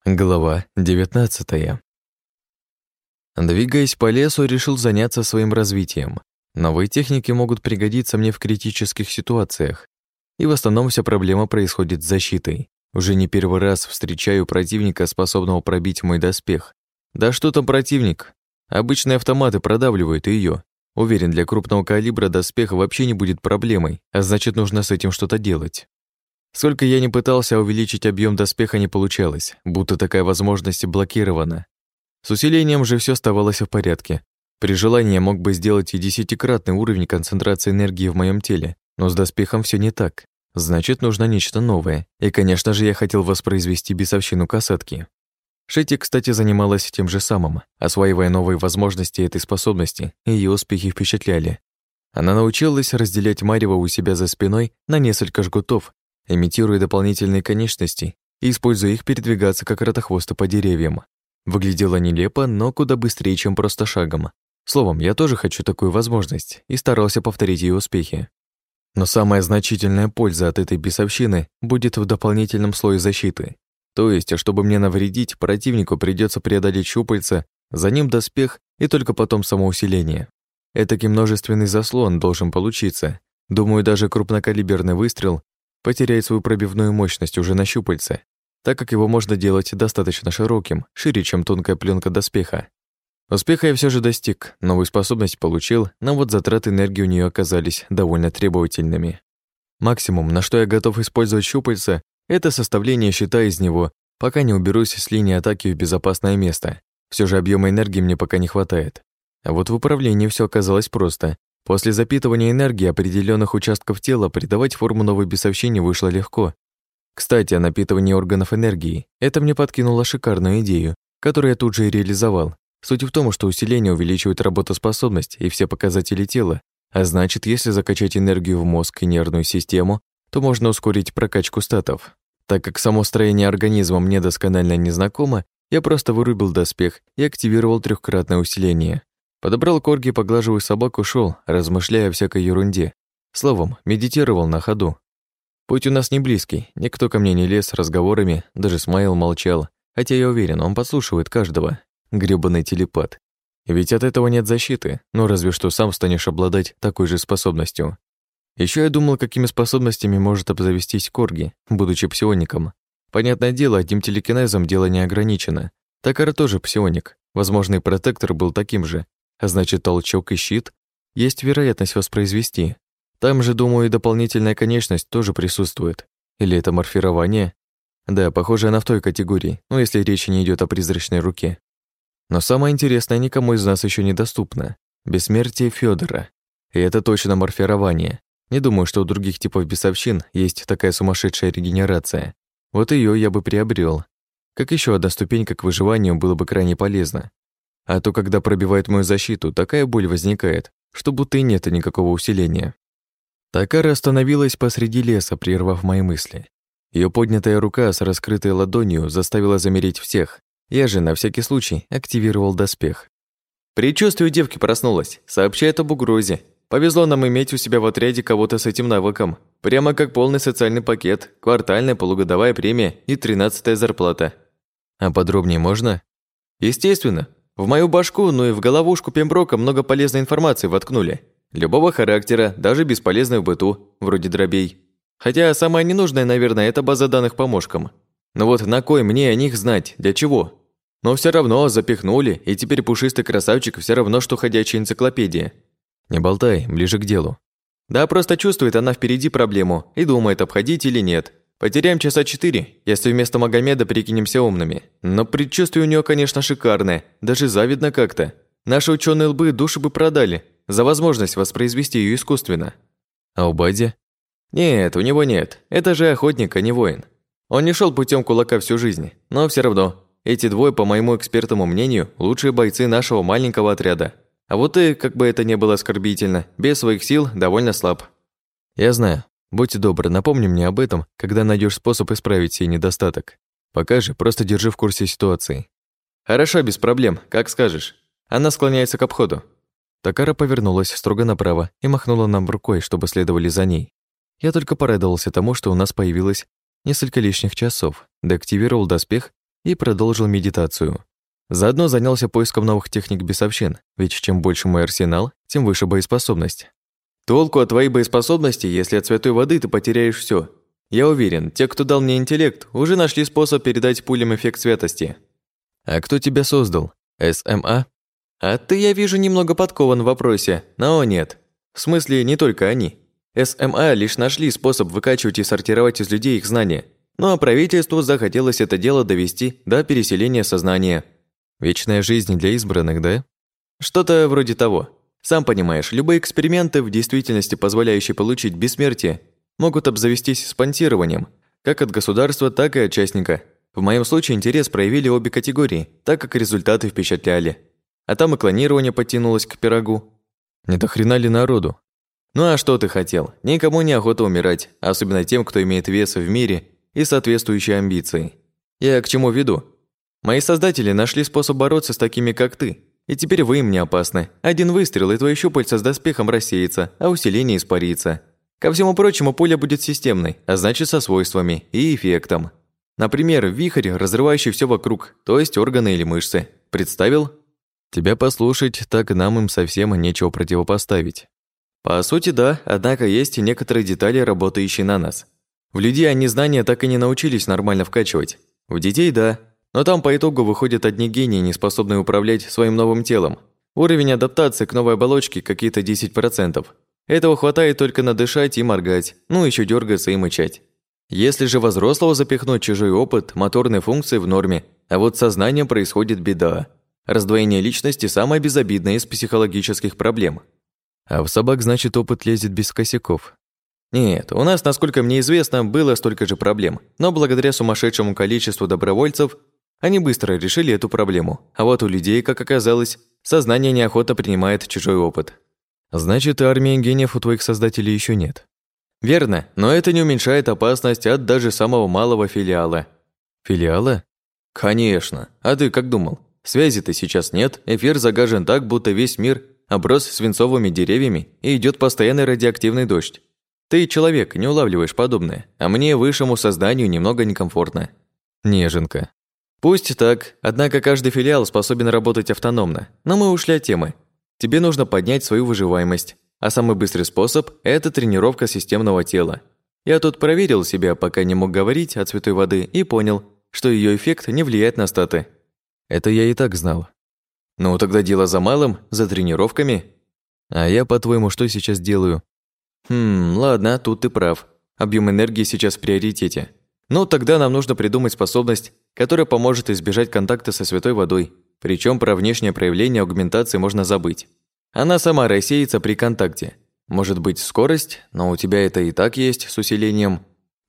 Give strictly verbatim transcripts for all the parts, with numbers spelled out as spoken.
Глава девятнадцатая. Двигаясь по лесу, решил заняться своим развитием. Новые техники могут пригодиться мне в критических ситуациях. И в основном вся проблема происходит с защитой. Уже не первый раз встречаю противника, способного пробить мой доспех. Да что там противник? Обычные автоматы продавливают ее. Уверен, для крупного калибра доспех вообще не будет проблемой, а значит, нужно с этим что-то делать. Сколько я ни пытался, увеличить объем доспеха не получалось, будто такая возможность блокирована. С усилением же все оставалось в порядке. При желании я мог бы сделать и десятикратный уровень концентрации энергии в моем теле, но с доспехом все не так. Значит, нужно нечто новое. И, конечно же, я хотел воспроизвести бесовщину касатки. Шетти, кстати, занималась тем же самым, осваивая новые возможности этой способности, и ее успехи впечатляли. Она научилась разделять марево у себя за спиной на несколько жгутов, имитируя дополнительные конечности и используя их передвигаться как ротохвосты по деревьям. Выглядело нелепо, но куда быстрее, чем просто шагом. Словом, я тоже хочу такую возможность и старался повторить ее успехи. Но самая значительная польза от этой бесовщины будет в дополнительном слое защиты. То есть, чтобы мне навредить, противнику придется преодолеть щупальца, за ним доспех и только потом самоусиление. Этакий множественный заслон должен получиться. Думаю, даже крупнокалиберный выстрел потеряет свою пробивную мощность уже на щупальце, так как его можно делать достаточно широким, шире, чем тонкая пленка доспеха. Успеха я все же достиг, новую способность получил, но вот затраты энергии у нее оказались довольно требовательными. Максимум, на что я готов использовать щупальца, это составление щита из него, пока не уберусь с линии атаки в безопасное место. Все же объема энергии мне пока не хватает. А вот в управлении все оказалось просто. После запитывания энергии определенных участков тела придавать форму новой бесовщине вышло легко. Кстати, о напитывании органов энергии. Это мне подкинуло шикарную идею, которую я тут же и реализовал. Суть в том, что усиление увеличивает работоспособность и все показатели тела, а значит, если закачать энергию в мозг и нервную систему, то можно ускорить прокачку статов. Так как само строение организма мне досконально не знакомо, я просто вырубил доспех и активировал трехкратное усиление. Подобрал корги, поглаживая собаку, шел, размышляя о всякой ерунде. Словом, медитировал на ходу. Путь у нас не близкий, никто ко мне не лез с разговорами, даже Смайл молчал, хотя я уверен, он подслушивает каждого. Грёбаный телепат. Ведь от этого нет защиты, ну разве что сам станешь обладать такой же способностью. Еще я думал, какими способностями может обзавестись корги, будучи псиоником. Понятное дело, одним телекинезом дело не ограничено. Такара тоже псионик, возможно, и протектор был таким же. А значит, толчок и щит есть вероятность воспроизвести. Там же, думаю, и дополнительная конечность тоже присутствует. Или это морфирование? Да, похоже, она в той категории, ну если речь не идет о призрачной руке. Но самое интересное никому из нас еще недоступно. Бессмертие Федора. И это точно морфирование. Не думаю, что у других типов бесовщин есть такая сумасшедшая регенерация. Вот ее я бы приобрел. Как еще одна ступенька к выживанию было бы крайне полезно. А то, когда пробивает мою защиту, такая боль возникает, что будто и нет никакого усиления. Такара остановилась посреди леса, прервав мои мысли. Ее поднятая рука с раскрытой ладонью заставила замереть всех. Я же, на всякий случай, активировал доспех. «Предчувствие девки проснулось. Сообщает об угрозе. Повезло нам иметь у себя в отряде кого-то с этим навыком. Прямо как полный социальный пакет, квартальная полугодовая премия и тринадцатая зарплата». «А подробнее можно?» «Естественно. В мою башку, ну и в головушку Пемброка много полезной информации воткнули. Любого характера, даже бесполезной в быту, вроде дробей. Хотя самое ненужное, наверное, это база данных по мошкам. Но вот на кой мне о них знать, для чего? Но все равно запихнули, и теперь пушистый красавчик все равно, что ходячая энциклопедия». «Не болтай, ближе к делу». «Да, просто чувствует она впереди проблему и думает, обходить или нет. Потеряем часа четыре, если вместо Магомеда прикинемся умными. Но предчувствие у нее, конечно, шикарное, даже завидно как-то. Наши ученые лбы души бы продали за возможность воспроизвести ее искусственно». «А у Бади?» «Нет, у него нет. Это же охотник, а не воин. Он не шел путем кулака всю жизнь, но все равно. Эти двое, по моему экспертному мнению, лучшие бойцы нашего маленького отряда. А вот ты, как бы это ни было оскорбительно, без своих сил довольно слаб». «Я знаю. Будь добр, напомни мне об этом, когда найдешь способ исправить сей недостаток. Пока же просто держи в курсе ситуации». «Хорошо, без проблем, как скажешь». Она склоняется к обходу. Такара повернулась строго направо и махнула нам рукой, чтобы следовали за ней. Я только порадовался тому, что у нас появилось несколько лишних часов, деактивировал доспех и продолжил медитацию. Заодно занялся поиском новых техник бесовщин, ведь чем больше мой арсенал, тем выше боеспособность. Толку от твоей боеспособности, если от святой воды ты потеряешь все. Я уверен, те, кто дал мне интеллект, уже нашли способ передать пулям эффект святости. А кто тебя создал? эс эм а? А ты, я вижу, немного подкован в вопросе, но нет. В смысле, не только они. эс эм а лишь нашли способ выкачивать и сортировать из людей их знания. Ну а правительству захотелось это дело довести до переселения сознания. Вечная жизнь для избранных, да? Что-то вроде того. Сам понимаешь, любые эксперименты, в действительности позволяющие получить бессмертие, могут обзавестись спонсированием, как от государства, так и от частника. В моем случае интерес проявили обе категории, так как результаты впечатляли. А там и клонирование подтянулось к пирогу. Не до хрена ли народу? Ну а что ты хотел? Никому не охота умирать, особенно тем, кто имеет вес в мире и соответствующие амбиции. Я к чему веду? Мои создатели нашли способ бороться с такими, как ты. И теперь вы им не опасны. Один выстрел, и твои щупальца с доспехом рассеется, а усиление испарится. Ко всему прочему, пуля будет системной, а значит со свойствами и эффектом. Например, вихрь, разрывающий все вокруг, то есть органы или мышцы. Представил? Тебя послушать, так нам им совсем нечего противопоставить. По сути, да, однако есть и некоторые детали, работающие на нас. В людей они знания так и не научились нормально вкачивать. В детей – да, но там по итогу выходят одни гении, не способные управлять своим новым телом. Уровень адаптации к новой оболочке какие-то десять процентов. Этого хватает только надышать и моргать, ну еще дергаться и мычать. Если же взрослого запихнуть чужой опыт, моторные функции в норме, а вот с сознанием происходит беда. Раздвоение личности – самое безобидное из психологических проблем. А в собак, значит, опыт лезет без косяков. Нет, у нас, насколько мне известно, было столько же проблем, но благодаря сумасшедшему количеству добровольцев они быстро решили эту проблему. А вот у людей, как оказалось, сознание неохотно принимает чужой опыт. Значит, армии гениев у твоих создателей еще нет. Верно, но это не уменьшает опасность от даже самого малого филиала. Филиала? Конечно. А ты как думал? Связи-то сейчас нет, эфир загажен так, будто весь мир оброс свинцовыми деревьями и идет постоянный радиоактивный дождь. Ты, человек, не улавливаешь подобное, а мне, высшему созданию, немного некомфортно. Неженка. Пусть так, однако каждый филиал способен работать автономно. Но мы ушли от темы. Тебе нужно поднять свою выживаемость, а самый быстрый способ – это тренировка системного тела. Я тут проверил себя, пока не мог говорить от святой воды, и понял, что ее эффект не влияет на статы. Это я и так знал. Ну, тогда дело за малым, за тренировками. А я, по-твоему, что сейчас делаю? Хм, ладно, тут ты прав. Объем энергии сейчас в приоритете. Ну, тогда нам нужно придумать способность, которая поможет избежать контакта со святой водой. Причем про внешнее проявление аугментации можно забыть. Она сама рассеется при контакте. Может быть, скорость, но у тебя это и так есть с усилением.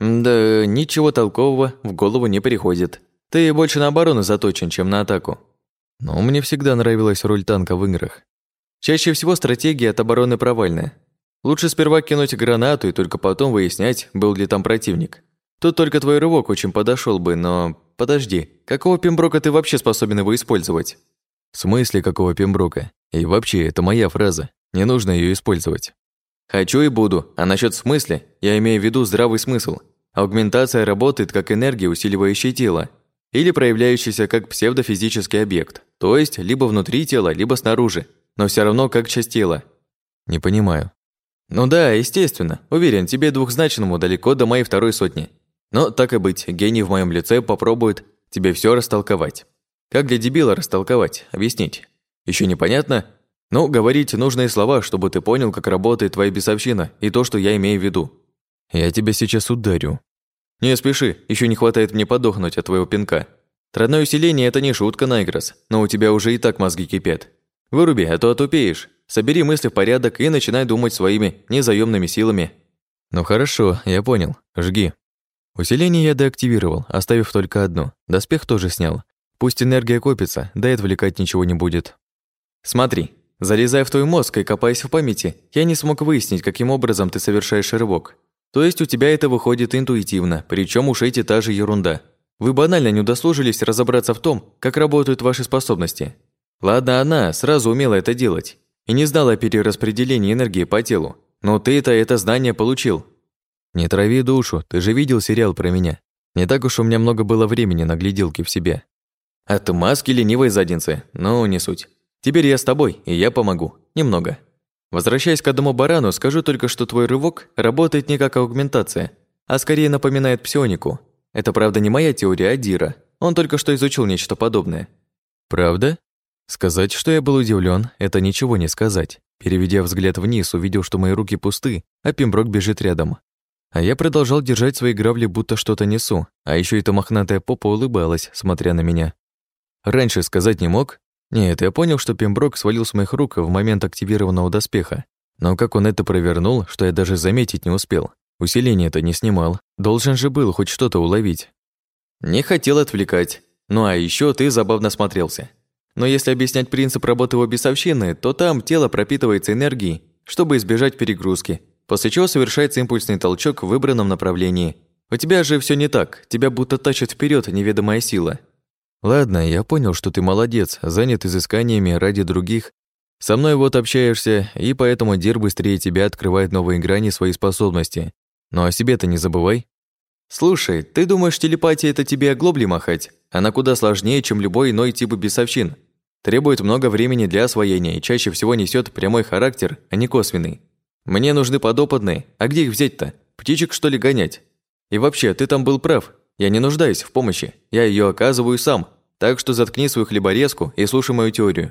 Да, ничего толкового в голову не приходит. Ты больше на оборону заточен, чем на атаку. Но мне всегда нравилась роль танка в играх. Чаще всего стратегия от обороны провальная. Лучше сперва кинуть гранату и только потом выяснять, был ли там противник. Тут только твой рывок очень подошел бы, но... Подожди, какого пемброка ты вообще способен его использовать? В смысле, какого пемброка? И вообще, это моя фраза. Не нужно ее использовать. Хочу и буду. А насчет смысла, я имею в виду здравый смысл. Аугментация работает как энергия, усиливающая тело, или проявляющаяся как псевдофизический объект, то есть либо внутри тела, либо снаружи, но все равно как часть тела. Не понимаю. Ну да, естественно. Уверен, тебе двухзначному далеко до моей второй сотни. Но так и быть, гений в моем лице попробует тебе все растолковать. Как для дебила растолковать, объяснить? Еще непонятно? Ну, говорить нужные слова, чтобы ты понял, как работает твоя бесовщина и то, что я имею в виду. Я тебя сейчас ударю. Не спеши, еще не хватает мне подохнуть от твоего пинка. Тройное усиление – это не шутка, Найгрос, но у тебя уже и так мозги кипят. Выруби, а то отупеешь. Собери мысли в порядок и начинай думать своими незаёмными силами. Ну хорошо, я понял. Жги. Усиление я деактивировал, оставив только одно. Доспех тоже снял. Пусть энергия копится, да и отвлекать ничего не будет. Смотри, залезая в твой мозг и копаясь в памяти, я не смог выяснить, каким образом ты совершаешь рывок. То есть у тебя это выходит интуитивно, причем уж эти та же ерунда. Вы банально не удосужились разобраться в том, как работают ваши способности. Ладно, она сразу умела это делать и не знала о перераспределении энергии по телу, но ты-то это знание получил. Не трави душу, ты же видел сериал про меня. Не так уж у меня много было времени на гляделки в себе. Отмазки ленивой задницы, но не суть. Теперь я с тобой, и я помогу. Немного. Возвращаясь к одному барану, скажу только, что твой рывок работает не как аугментация, а скорее напоминает псионику. Это, правда, не моя теория, а Дира. Он только что изучил нечто подобное. Правда? Сказать, что я был удивлен, это ничего не сказать. Переведя взгляд вниз, увидел, что мои руки пусты, а Пемброк бежит рядом. А я продолжал держать свои грабли, будто что-то несу, а еще эта мохнатая попа улыбалась, смотря на меня. Раньше сказать не мог? Нет, я понял, что Пемброк свалил с моих рук в момент активированного доспеха. Но как он это провернул, что я даже заметить не успел. Усиление-то не снимал. Должен же был хоть что-то уловить. Не хотел отвлекать. Ну а еще ты забавно смотрелся. Но если объяснять принцип работы его бесовщины, то там тело пропитывается энергией, чтобы избежать перегрузки, после чего совершается импульсный толчок в выбранном направлении. У тебя же все не так, тебя будто тащит вперед неведомая сила. Ладно, я понял, что ты молодец, занят изысканиями ради других. Со мной вот общаешься, и поэтому Дир быстрее тебя открывает новые грани своей способности. Но о себе-то не забывай. Слушай, ты думаешь, телепатия – это тебе оглобли махать? Она куда сложнее, чем любой иной тип бесовщин. Требует много времени для освоения и чаще всего несет прямой характер, а не косвенный. Мне нужны подопытные, а где их взять-то? Птичек, что ли, гонять? И вообще, ты там был прав. Я не нуждаюсь в помощи, я ее оказываю сам. Так что заткни свою хлеборезку и слушай мою теорию.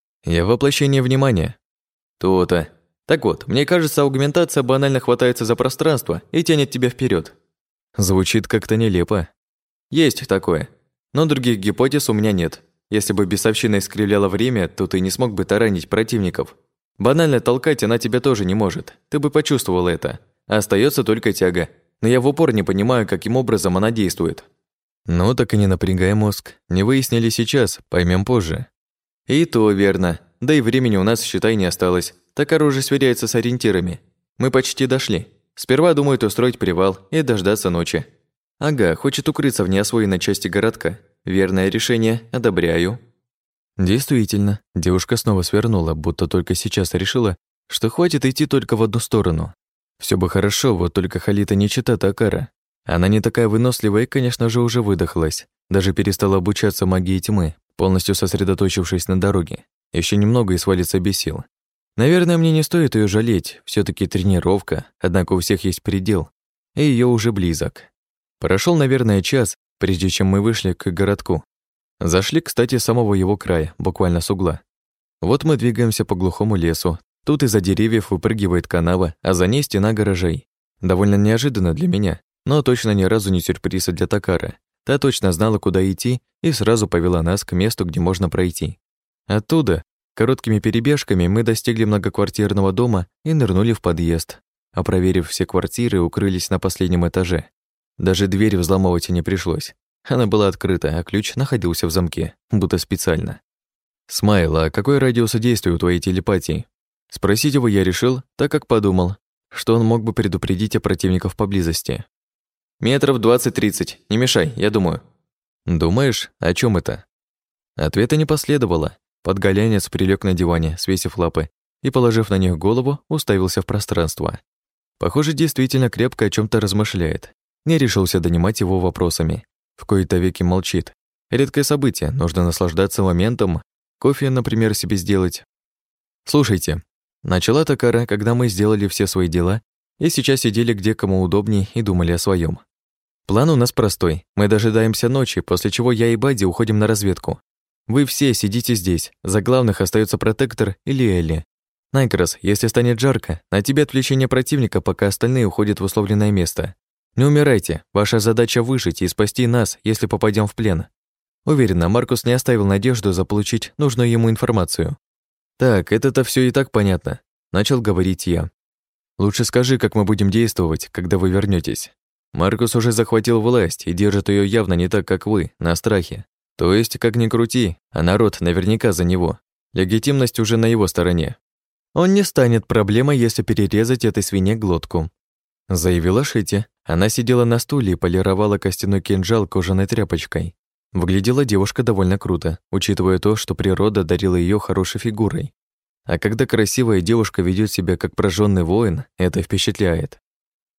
Я воплощение внимания. То-то. Так вот, мне кажется, аугментация банально хватается за пространство и тянет тебя вперед. Звучит как-то нелепо. Есть такое. Но других гипотез у меня нет. Если бы бесовщина искривляла время, то ты не смог бы таранить противников. Банально толкать она тебя тоже не может. Ты бы почувствовал это. Остается только тяга. Но я в упор не понимаю, каким образом она действует. Ну, так и не напрягай мозг. Не выяснили сейчас, поймем позже. И то верно. Да и времени у нас, считай, не осталось. Так оружие сверяется с ориентирами. Мы почти дошли. Сперва думают устроить привал и дождаться ночи. Ага, хочет укрыться в неосвоенной части городка. Верное решение, одобряю. Действительно, девушка снова свернула, будто только сейчас решила, что хватит идти только в одну сторону. Все бы хорошо, вот только Халита не чита Такара. Она не такая выносливая и, конечно же, уже выдохлась. Даже перестала обучаться магии тьмы, полностью сосредоточившись на дороге. Еще немного и свалится без сил. Наверное, мне не стоит ее жалеть, все таки тренировка, однако у всех есть предел, и ее уже близок. Прошел, наверное, час, прежде чем мы вышли к городку. Зашли, кстати, с самого его края, буквально с угла. Вот мы двигаемся по глухому лесу. Тут из-за деревьев выпрыгивает канава, а за ней стена гаражей. Довольно неожиданно для меня, но точно ни разу не сюрприз для Такара. Та точно знала, куда идти, и сразу повела нас к месту, где можно пройти. Оттуда, короткими перебежками, мы достигли многоквартирного дома и нырнули в подъезд. А проверив все квартиры, укрылись на последнем этаже. Даже дверь взламывать и не пришлось. Она была открыта, а ключ находился в замке, будто специально. «Смайл, а какой радиус действия у твоей телепатии?» Спросить его я решил, так как подумал, что он мог бы предупредить о противниках поблизости. «Метров двадцать-тридцать, не мешай, я думаю». «Думаешь, о чем это?» Ответа не последовало. Подголянец прилег на диване, свесив лапы, и, положив на них голову, уставился в пространство. Похоже, действительно крепко о чем то размышляет. Не решился донимать его вопросами. В кои-то веки молчит. Редкое событие, нужно наслаждаться моментом. Кофе, например, себе сделать. «Слушайте», — начала Такара, когда мы сделали все свои дела, и сейчас сидели где кому удобней и думали о своем. «План у нас простой. Мы дожидаемся ночи, после чего я и Бадди уходим на разведку. Вы все сидите здесь. За главных остается Протектор или Элли. Найкрас, если станет жарко, на тебе отвлечение противника, пока остальные уходят в условленное место. Не умирайте. Ваша задача выжить и спасти нас, если попадем в плен». Уверена, Маркус не оставил надежду заполучить нужную ему информацию. «Так, это-то все и так понятно», — начал говорить я. «Лучше скажи, как мы будем действовать, когда вы вернетесь. Маркус уже захватил власть и держит ее явно не так, как вы, на страхе. То есть, как ни крути, а народ наверняка за него. Легитимность уже на его стороне. Он не станет проблемой, если перерезать этой свинье глотку», — заявила Шити. Она сидела на стуле и полировала костяной кинжал кожаной тряпочкой. Выглядела девушка довольно круто, учитывая то, что природа дарила ее хорошей фигурой. А когда красивая девушка ведет себя как прожженный воин, это впечатляет.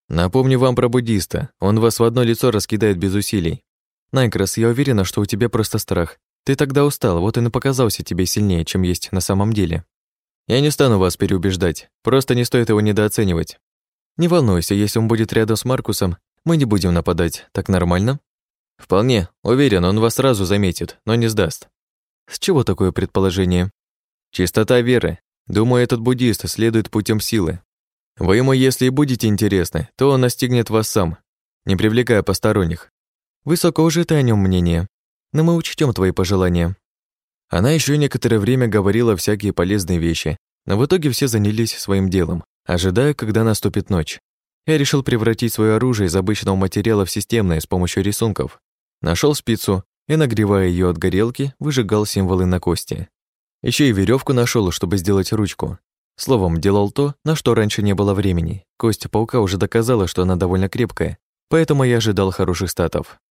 Напомню вам про буддиста. Он вас в одно лицо раскидает без усилий. Найкрас, я уверена, что у тебя просто страх. Ты тогда устал, вот и показался тебе сильнее, чем есть на самом деле. Я не стану вас переубеждать, просто не стоит его недооценивать. Не волнуйся, если он будет рядом с Маркусом, мы не будем нападать, так нормально? Вполне, уверен, он вас сразу заметит, но не сдаст. С чего такое предположение? Чистота веры. Думаю, этот буддист следует путем силы. Вы ему, если и будете интересны, то он настигнет вас сам, не привлекая посторонних. Высоко уже ты о нем мнение, но мы учтем твои пожелания. Она еще некоторое время говорила всякие полезные вещи, но в итоге все занялись своим делом, ожидая, когда наступит ночь. Я решил превратить свое оружие из обычного материала в системное с помощью рисунков. Нашел спицу и, нагревая ее от горелки, выжигал символы на кости. Еще и веревку нашел, чтобы сделать ручку. Словом, делал то, на что раньше не было времени. Кость паука уже доказала, что она довольно крепкая, поэтому я ожидал хороших статов.